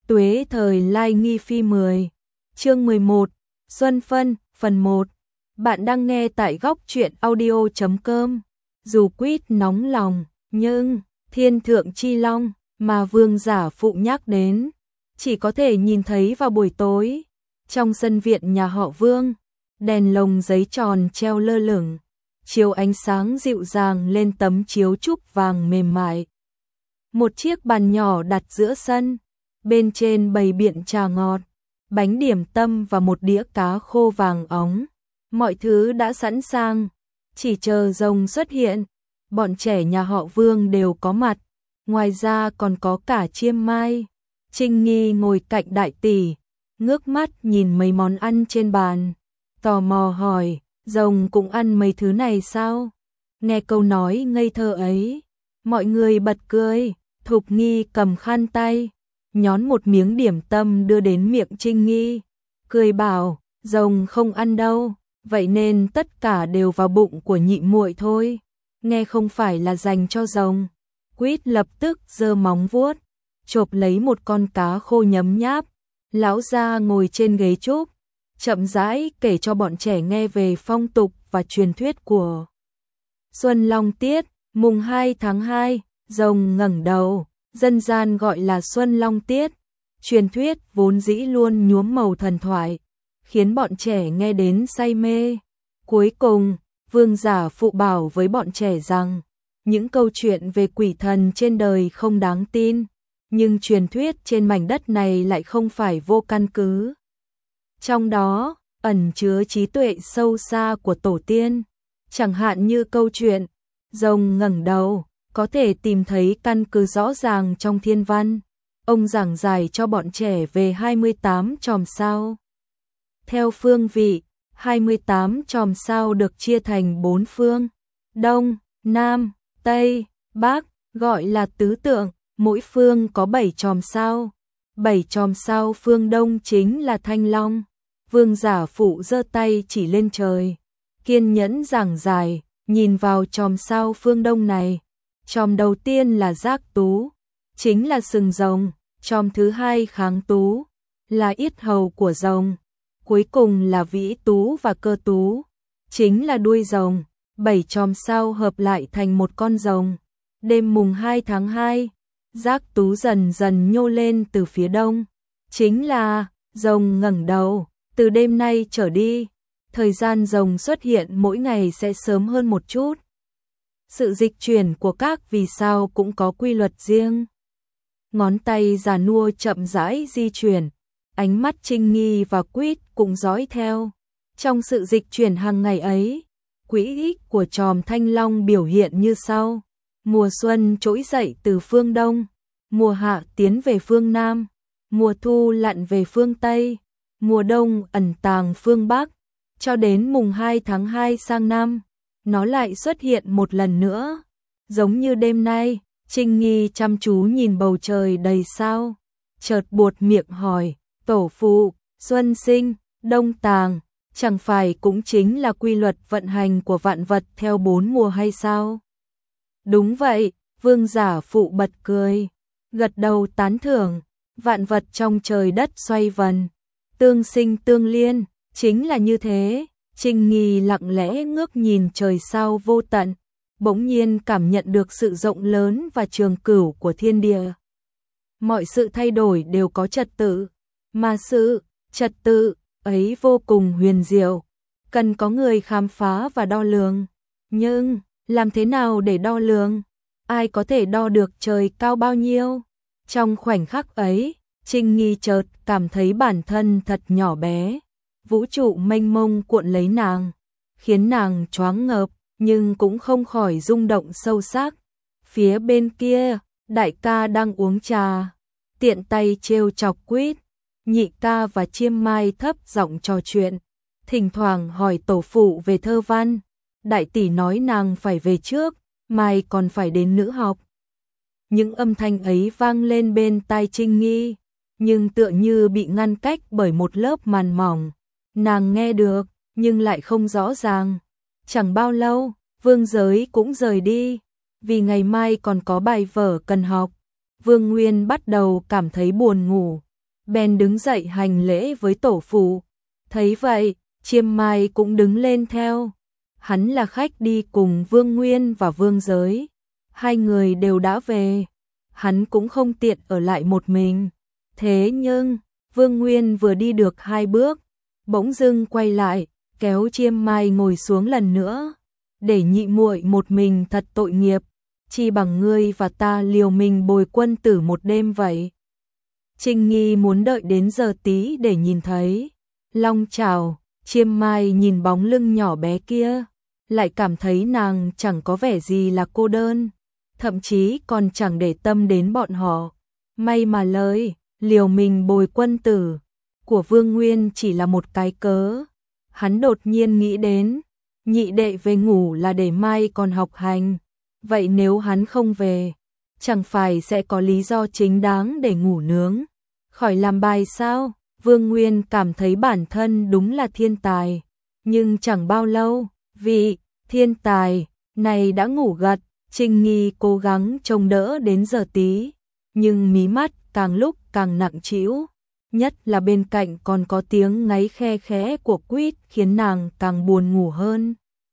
Tuế thời Lai Nghi Phi 10. Chương 11. Xuân Phân, phần 1. Bạn đang nghe tại góc truyện audio.com. Dù quýt nóng lòng, nhưng thiên thượng chi long mà Vương Giả Phụ nhắc đến chỉ có thể nhìn thấy vào buổi tối. Trong sân viện nhà họ Vương, đèn lồng giấy tròn treo lơ lửng, chiếu ánh sáng dịu dàng lên tấm chiếu trúc vàng mềm mại. Một chiếc bàn nhỏ đặt giữa sân, bên trên bày biện trà ngọt, bánh điểm tâm và một đĩa cá khô vàng óng. Mọi thứ đã sẵn sàng, chỉ chờ rồng xuất hiện. Bọn trẻ nhà họ Vương đều có mặt, ngoài ra còn có cả Chiêm Mai. Trinh Nghi ngồi cạnh đại tỷ, ngước mắt nhìn mấy món ăn trên bàn, tò mò hỏi, rồng cũng ăn mấy thứ này sao? Nghe câu nói ngây thơ ấy, mọi người bật cười. Thục Nghi cầm khăn tay, nhón một miếng điểm tâm đưa đến miệng Trinh Nghi, cười bảo, rồng không ăn đâu, vậy nên tất cả đều vào bụng của nhị muội thôi, nghe không phải là dành cho rồng. Quýt lập tức giơ móng vuốt, chộp lấy một con cá khô nhấm nháp. Lão gia ngồi trên ghế trúc, chậm rãi kể cho bọn trẻ nghe về phong tục và truyền thuyết của Xuân Long Tiết. Mùng 2 tháng 2, rồng ngẩng đầu, dân gian gọi là Xuân Long Tiết. Truyền thuyết vốn dĩ luôn nhuốm màu thần thoại, khiến bọn trẻ nghe đến say mê. Cuối cùng, Vương Giả Phụ bảo với bọn trẻ rằng, những câu chuyện về quỷ thần trên đời không đáng tin, nhưng truyền thuyết trên mảnh đất này lại không phải vô căn cứ. Trong đó, ẩn chứa trí tuệ sâu xa của tổ tiên, chẳng hạn như câu chuyện rồng ngẩng đầu, có thể tìm thấy căn cứ rõ ràng trong thiên văn. Ông giảng giải cho bọn trẻ về 28 chòm sao. Theo phương vị, 28 chòm sao được chia thành 4 phương: Đông, Nam, Tây, Bắc, gọi là tứ tượng. Mỗi phương có 7 chòm sao. 7 chòm sao phương Đông chính là Thanh Long. Vương Giả Phụ giơ tay chỉ lên trời, kiên nhẫn giảng giải, nhìn vào chòm sao phương Đông này. Chòm đầu tiên là Giác Tú, chính là sừng rồng. Chòm thứ hai Kháng Tú, là yết hầu của rồng. Cuối cùng là Vĩ Tú và Cơ Tú, chính là đuôi rồng. 7 chòm sao hợp lại thành một con rồng. Đêm mùng 2 tháng 2, Giác Tú dần dần nhô lên từ phía đông, chính là rồng ngẩng đầu. Từ đêm nay trở đi, thời gian rồng xuất hiện mỗi ngày sẽ sớm hơn một chút. Sự dịch chuyển của các vì sao cũng có quy luật riêng. Ngón tay già nua chậm rãi di chuyển, ánh mắt Trinh Nghi và Quýt cũng dõi theo. Trong sự dịch chuyển hàng ngày ấy, quỹ tích của chòm Thanh Long biểu hiện như sau: mùa xuân trỗi dậy từ phương Đông, mùa hạ tiến về phương Nam, mùa thu lặn về phương Tây, mùa đông ẩn tàng phương Bắc. Cho đến mùng 2 tháng 2 sang năm, nó lại xuất hiện một lần nữa. Giống như đêm nay, Trinh Nghi chăm chú nhìn bầu trời đầy sao, chợt buột miệng hỏi, tổ phụ, xuân sinh, đông tàng, chẳng phải cũng chính là quy luật vận hành của vạn vật theo 4 mùa hay sao? Đúng vậy, Vương Giả Phụ bật cười, gật đầu tán thưởng. Vạn vật trong trời đất xoay vần, tương sinh tương liên, chính là như thế. Trinh Nghi lặng lẽ ngước nhìn trời sao vô tận, bỗng nhiên cảm nhận được sự rộng lớn và trường cửu của thiên địa. Mọi sự thay đổi đều có trật tự, mà sự trật tự ấy vô cùng huyền diệu, cần có người khám phá và đo lường. Nhưng làm thế nào để đo lường? Ai có thể đo được trời cao bao nhiêu? Trong khoảnh khắc ấy, Trinh Nghi chợt cảm thấy bản thân thật nhỏ bé. Vũ trụ mênh mông cuộn lấy nàng, khiến nàng choáng ngợp, nhưng cũng không khỏi rung động sâu sắc. Phía bên kia, đại ca đang uống trà, tiện tay trêu chọc Quýt. Nhị ca và Chiêm Mai thấp giọng trò chuyện, thỉnh thoảng hỏi tổ phụ về thơ văn. Đại tỷ nói nàng phải về trước, mai còn phải đến nữ học. Những âm thanh ấy vang lên bên tai Trinh Nghi, nhưng tựa như bị ngăn cách bởi một lớp màn mỏng. Nàng nghe được, nhưng lại không rõ ràng. Chẳng bao lâu, Vương Giới cũng rời đi, vì ngày mai còn có bài vở cần học. Vương Nguyên bắt đầu cảm thấy buồn ngủ, bèn đứng dậy hành lễ với tổ phụ. Thấy vậy, Chiêm Mai cũng đứng lên theo. Hắn là khách đi cùng Vương Nguyên và Vương Giới. Hai người đều đã về, hắn cũng không tiện ở lại một mình. Thế nhưng, Vương Nguyên vừa đi được 2 bước, bỗng dưng quay lại, kéo Chiêm Mai ngồi xuống lần nữa. Để nhị muội một mình thật tội nghiệp, chi bằng ngươi và ta liều mình bồi quân tử một đêm vậy. Trinh Nghi muốn đợi đến giờ tí để nhìn thấy long chảo. Chiêm Mai nhìn bóng lưng nhỏ bé kia, lại cảm thấy nàng chẳng có vẻ gì là cô đơn, thậm chí còn chẳng để tâm đến bọn họ. May mà lời liều mình bồi quân tử của Vương Nguyên chỉ là một cái cớ. Hắn đột nhiên nghĩ đến, nhị đệ về ngủ là để mai còn học hành, vậy nếu hắn không về, chẳng phải sẽ có lý do chính đáng để ngủ nướng khỏi làm bài sao? Vương Nguyên cảm thấy bản thân đúng là thiên tài, nhưng chẳng bao lâu, vị thiên tài này đã ngủ gật. Trinh Nghi cố gắng trông đỡ đến giờ tí, nhưng mí mắt càng lúc càng nặng trĩu, nhất là bên cạnh còn có tiếng ngáy khe khẽ của Quýt khiến nàng càng buồn ngủ hơn.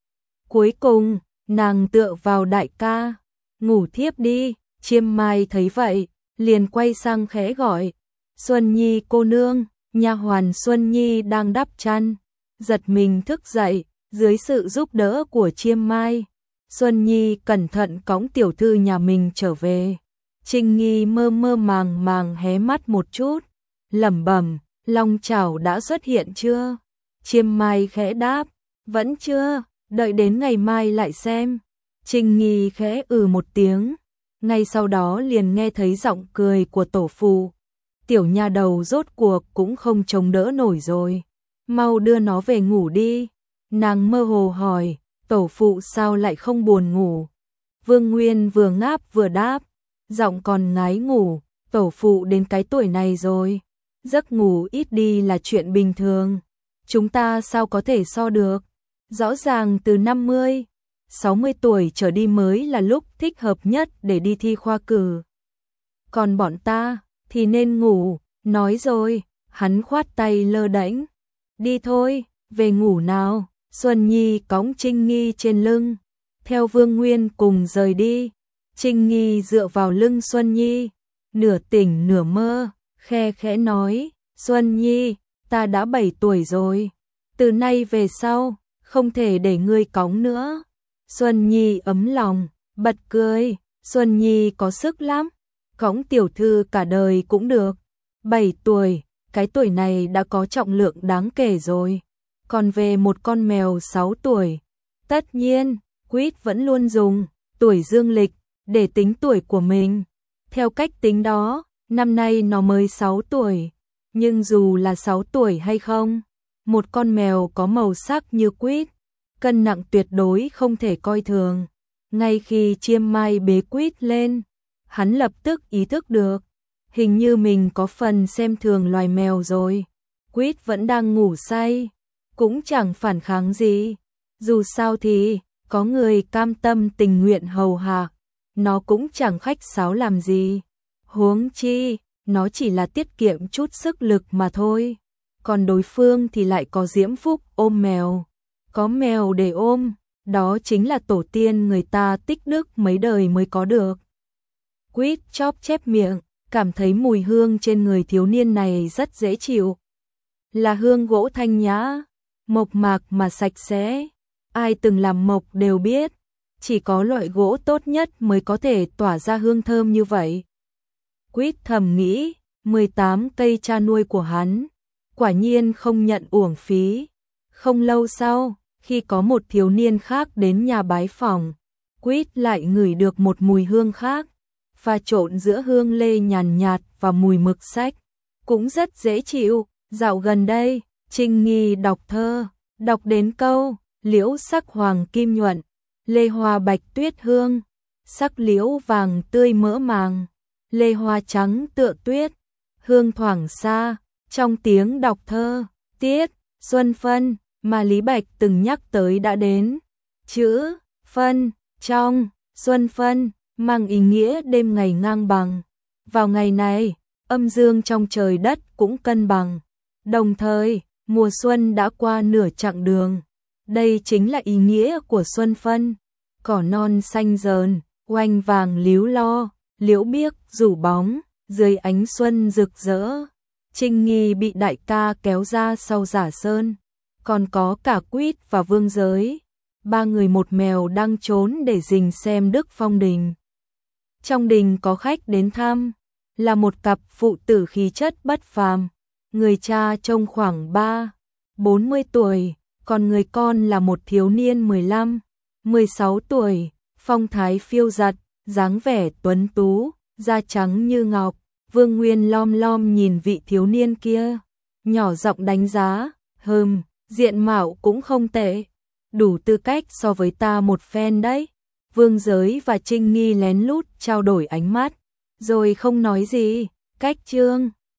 Cuối cùng, nàng tựa vào đại ca, ngủ thiếp đi. Chiêm Mai thấy vậy, liền quay sang khẽ gọi, Xuân Nhi cô nương. Nha hoàn Xuân Nhi đang đắp chăn, giật mình thức dậy, dưới sự giúp đỡ của Chiêm Mai, Xuân Nhi cẩn thận cõng tiểu thư nhà mình trở về. Trinh Nghi mơ mơ màng màng hé mắt một chút, lẩm bẩm, long chảo đã xuất hiện chưa? Chiêm Mai khẽ đáp, vẫn chưa, đợi đến ngày mai lại xem. Trinh Nghi khẽ một tiếng, ngay sau đó liền nghe thấy giọng cười của tổ phụ. Tiểu nha đầu rốt cuộc cũng không chống đỡ nổi rồi, mau đưa nó về ngủ đi. Nàng mơ hồ hỏi, tổ phụ sao lại không buồn ngủ? Vương Nguyên vừa ngáp vừa đáp, giọng còn ngái ngủ, tổ phụ đến cái tuổi này rồi, giấc ngủ ít đi là chuyện bình thường, chúng ta sao có thể so được? Rõ ràng từ 50, 60 tuổi trở đi mới là lúc thích hợp nhất để đi thi khoa cử. Còn bọn ta thì nên ngủ. Nói rồi, hắn khoát tay lơ đễnh, đi thôi, về ngủ nào. Xuân Nhi cõng Trinh Nghi trên lưng, theo Vương Nguyên cùng rời đi. Trinh Nghi dựa vào lưng Xuân Nhi, nửa tỉnh nửa mơ, khe khẽ nói, Xuân Nhi, ta đã 7 tuổi rồi, từ nay về sau, không thể để ngươi cõng nữa. Xuân Nhi ấm lòng, bật cười, Xuân Nhi có sức lắm, cõng tiểu thư cả đời cũng được. 7 tuổi, cái tuổi này đã có trọng lượng đáng kể rồi. Còn về một con mèo 6 tuổi, tất nhiên, Quýt vẫn luôn dùng tuổi dương lịch để tính tuổi của mình. Theo cách tính đó, năm nay nó mới 6 tuổi. Nhưng dù là 6 tuổi hay không, một con mèo có màu sắc như Quýt, cân nặng tuyệt đối không thể coi thường. Ngay khi Chiêm Mai bế Quýt lên, hắn lập tức ý thức được, hình như mình có phần xem thường loài mèo rồi. Quýt vẫn đang ngủ say, cũng chẳng phản kháng gì. Dù sao thì, có người cam tâm tình nguyện hầu hạ, nó cũng chẳng khách sáo làm gì. Huống chi, nó chỉ là tiết kiệm chút sức lực mà thôi. Còn đối phương thì lại có diễm phúc ôm mèo. Có mèo để ôm, đó chính là tổ tiên người ta tích đức mấy đời mới có được. Quýt chóp chép miệng, cảm thấy mùi hương trên người thiếu niên này rất dễ chịu. Là hương gỗ thanh nhã, mộc mạc mà sạch sẽ. Ai từng làm mộc đều biết, chỉ có loại gỗ tốt nhất mới có thể tỏa ra hương thơm như vậy. Quýt thầm nghĩ, 18 cây cha nuôi của hắn, quả nhiên không nhận uổng phí. Không lâu sau, khi có một thiếu niên khác đến nhà bái phỏng, Quýt lại ngửi được một mùi hương khác, pha trộn giữa hương lê nhàn nhạt và mùi mực sách, cũng rất dễ chịu. Dạo gần đây, Trinh Nghi đọc thơ, đọc đến câu liễu sắc hoàng kim nhuận, lê hoa bạch tuyết hương, sắc liễu vàng tươi mỡ màng, lê hoa trắng tựa tuyết, hương thoảng xa. Trong tiếng đọc thơ, tiết xuân phân mà Lý Bạch từng nhắc tới đã đến. Chữ phân trong xuân phân mang ý nghĩa đêm ngày ngang bằng. Vào ngày này, âm dương trong trời đất cũng cân bằng. Đồng thời, mùa xuân đã qua nửa chặng đường. Đây chính là ý nghĩa của xuân phân. Cỏ non xanh dờn, oanh vàng líu lo, liễu biếc rủ bóng, dưới ánh xuân rực rỡ. Trinh Nghi bị đại ca kéo ra sau giả sơn. Còn có cả Quýt và Vương Giới. Ba người một mèo đang trốn để rình xem Đức Phong Đình. Trong đình có khách đến thăm, là một cặp phụ tử khí chất bất phàm. Người cha trông khoảng 40 tuổi, còn người con là một thiếu niên 16 tuổi, phong thái phiêu giật, dáng vẻ tuấn tú, da trắng như ngọc. Vương Nguyên lom lom nhìn vị thiếu niên kia, nhỏ giọng đánh giá, diện mạo cũng không tệ, đủ tư cách so với ta một phen đấy. Vương Giới và Trinh Nghi lén lút trao đổi ánh mắt, rồi không nói gì. Cách chương